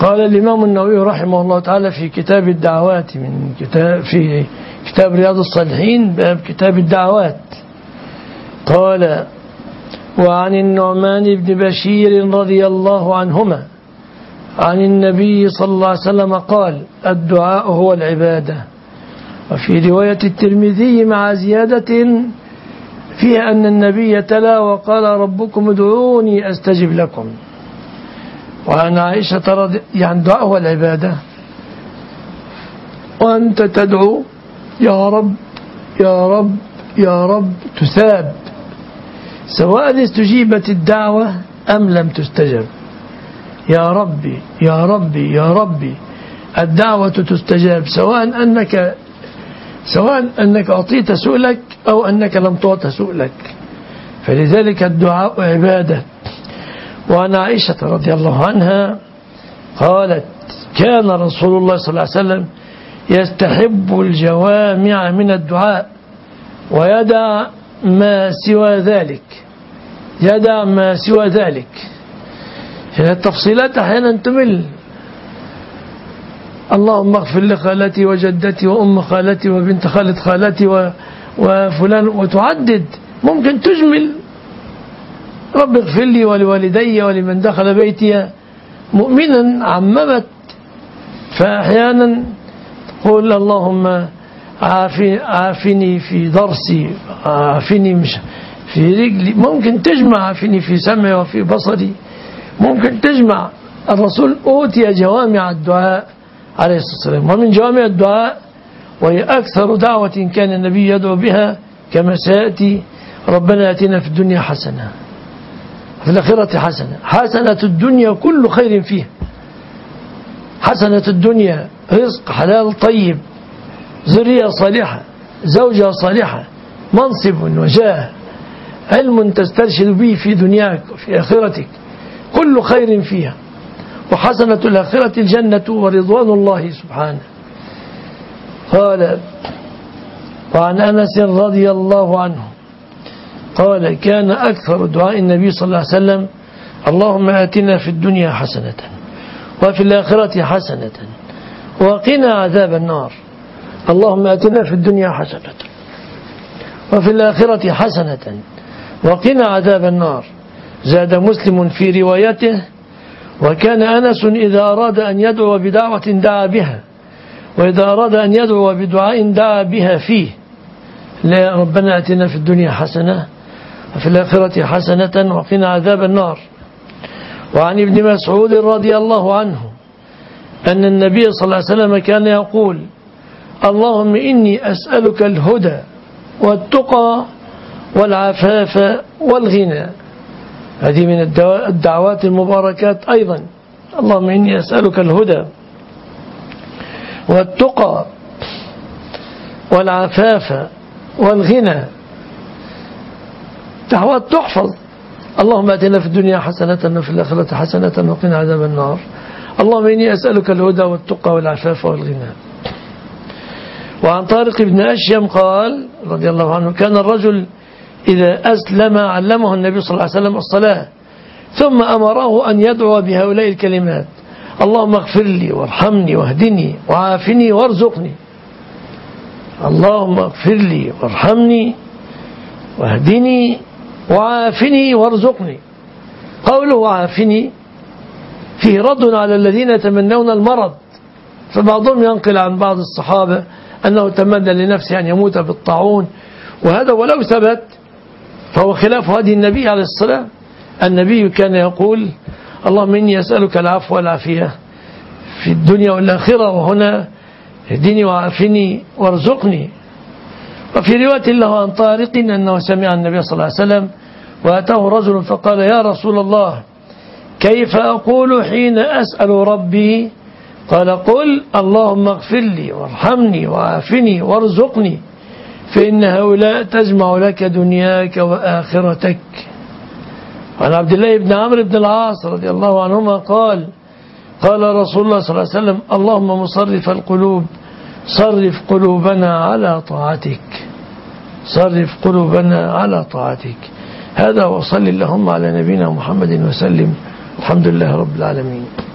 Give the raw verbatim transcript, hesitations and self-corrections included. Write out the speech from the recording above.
قال الإمام النووي رحمه الله تعالى في كتاب الدعوات من كتاب في كتاب رياض الصالحين باب كتاب الدعوات، قال: وعن النعمان بن بشير رضي الله عنهما عن النبي صلى الله عليه وسلم قال: الدعاء هو العبادة. وفي رواية الترمذي مع زيادة فيها أن النبي تلا: وقال ربكم ادعوني أستجب لكم. وعن عائشة رضي يعني الدعاء هو العبادة، وأنت تدعو يا رب يا رب يا رب تثاب، سواء استجيبت الدعوة أم لم تستجب. يا ربي يا ربي يا ربي، الدعوة تستجاب سواء أنك سواء أنك أعطيت سؤلك أو أنك لم تعط سؤلك، فلذلك الدعاء عبادة. وعن عائشة رضي الله عنها قالت: كان رسول الله صلى الله عليه وسلم يستحب الجوامع من الدعاء ويدع ما سوى ذلك يدع ما سوى ذلك يعني التفصيلات أحيانا تمل. اللهم اغفر لخالتي وجدتي وأم خالتي وبنت خالة خالتي وفلان، وتعدد، ممكن تجمل: رب اغفر لي ولوالدي ولمن دخل بيتي مؤمنا، عممت. فأحيانا تقول: اللهم عافني في ضرسي، عافني مش في رجلي، ممكن تجمع عافني في سمعي وفي بصري، ممكن تجمع. الرسول أوتي جوامع الدعاء عليه الصلاة والسلام. ومن جوامع الدعاء وهي أكثر دعوة كان النبي يدعو بها كما سيأتي: ربنا آتنا في الدنيا حسنة في الآخرة حسنة. حسنة الدنيا كل خير فيها، حسنة الدنيا رزق حلال طيب، ذرية صالحة، زوجة صالحة، منصب وجاه، علم تسترشد به في دنياك وفي آخرتك، كل خير فيها. وحسنة الآخرة الجنة ورضوان الله سبحانه. قال: وعن أنس رضي الله عنه قال: كان أكثر دعاء النبي صلى الله عليه وسلم: اللهم آتنا في الدنيا حسنة وفي الآخرة حسنة وقنا عذاب النار. اللهم آتنا في الدنيا حسنة وفي الآخرة حسنة وقنا عذاب النار. زاد مسلم في روايته: وكان أنس إذا أراد أن يدعو بدعوة دعا بها، وإذا أراد أن يدعو بدعاء دعا بها فيه. لا ربنا آتنا في الدنيا حسنة وفي الآخرة حسنة وقنا عذاب النار. وعن ابن مسعود رضي الله عنه أن النبي صلى الله عليه وسلم كان يقول: اللهم إني أسألك الهدى والتقى والعفاف والغنى. هذه من الدعوات المباركات أيضا. اللهم إني أسألك الهدى والتقى والعفاف والغنى. دعوات تحفظ. اللهم آتنا في الدنيا حسنة وفي الآخرة حسنة وقنا عذاب النار. اللهم إني أسألك الهدى والتقى والعفاف والغنى. وعن طارق بن أشيم قال رضي الله عنه: كان الرجل إذا أسلم علمه النبي صلى الله عليه وسلم الصلاة، ثم أمره أن يدعو بهؤلاء الكلمات: اللهم اغفر لي وارحمني واهدني وعافني وارزقني. اللهم اغفر لي وارحمني واهدني وعافني وارزقني. قوله وعافني فيه رد على الذين يتمنون المرض، فبعضهم ينقل عن بعض الصحابة أنه تمنى لنفسه أن يموت بالطاعون، وهذا ولو ثبت فهو خلاف هدي النبي عليه الصلاة. النبي كان يقول: اللهم إني أسألك العفو والعافية في الدنيا والآخرة، وهنا اهدني وعافني وارزقني. وفي رواية له عن طارق أنه سمع النبي صلى الله عليه وسلم وأتاه رجل فقال: يا رسول الله، كيف أقول حين أسأل ربي؟ قال: قل اللهم اغفر لي وارحمني وعافني وارزقني، فإن هؤلاء تجمع لك دنياك وآخرتك. وعن عبد الله بن عمرو بن العاص رضي الله عنهما قال: قال رسول الله صلى الله عليه وسلم: اللهم مصرف القلوب صرف قلوبنا على طاعتك صرف قلوبنا على طاعتك. هذا، وصل اللهم على نبينا محمد وسلم. الحمد لله رب العالمين.